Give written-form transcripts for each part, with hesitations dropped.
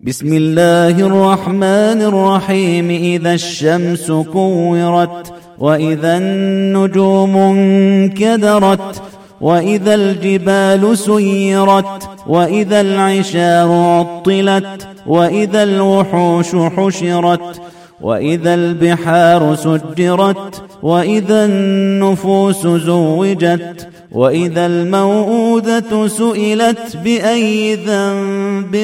بسم الله الرحمن الرحيم. إذا الشمس كورت وإذا النجوم انكدرت وإذا الجبال سيرت وإذا العشار عطلت وإذا الوحوش حشرت وإذا البحار سجرت وإذا النفوس زوجت وإذا الموءودة سئلت بأي ذنب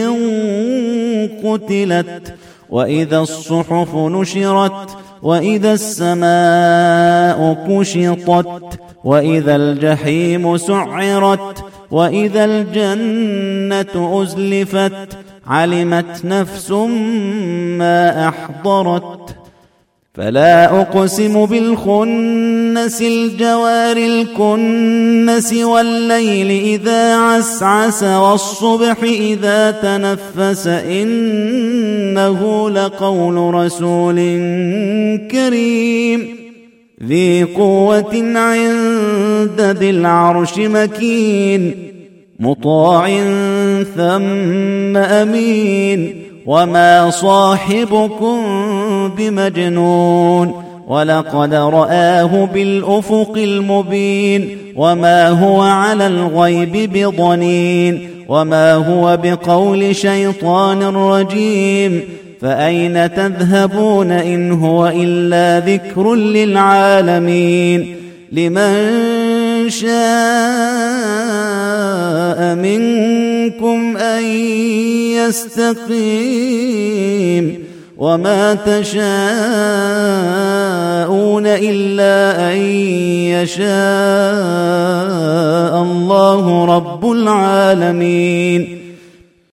قتلت وإذا الصحف نشرت وإذا السماء كشطت وإذا الجحيم سعرت وإذا الجنة أزلفت علمت نفس ما أحضرت. فلا أقسم بالخنس الجوار الكنس والليل إذا عسعس والصبح إذا تنفس إنه لقول رسول كريم ذي قوة عند ذي العرش مكين مطاع ثم أمين وما صاحبكم بمجنون ولقد رآه بالأفق المبين وما هو على الغيب بضنين وما هو بقول شيطان رجيم فأين تذهبون إن هو إلا ذكر للعالمين لمن شاء منكم أن يستقيم وما تشاءون إلا أن يشاء الله رب العالمين.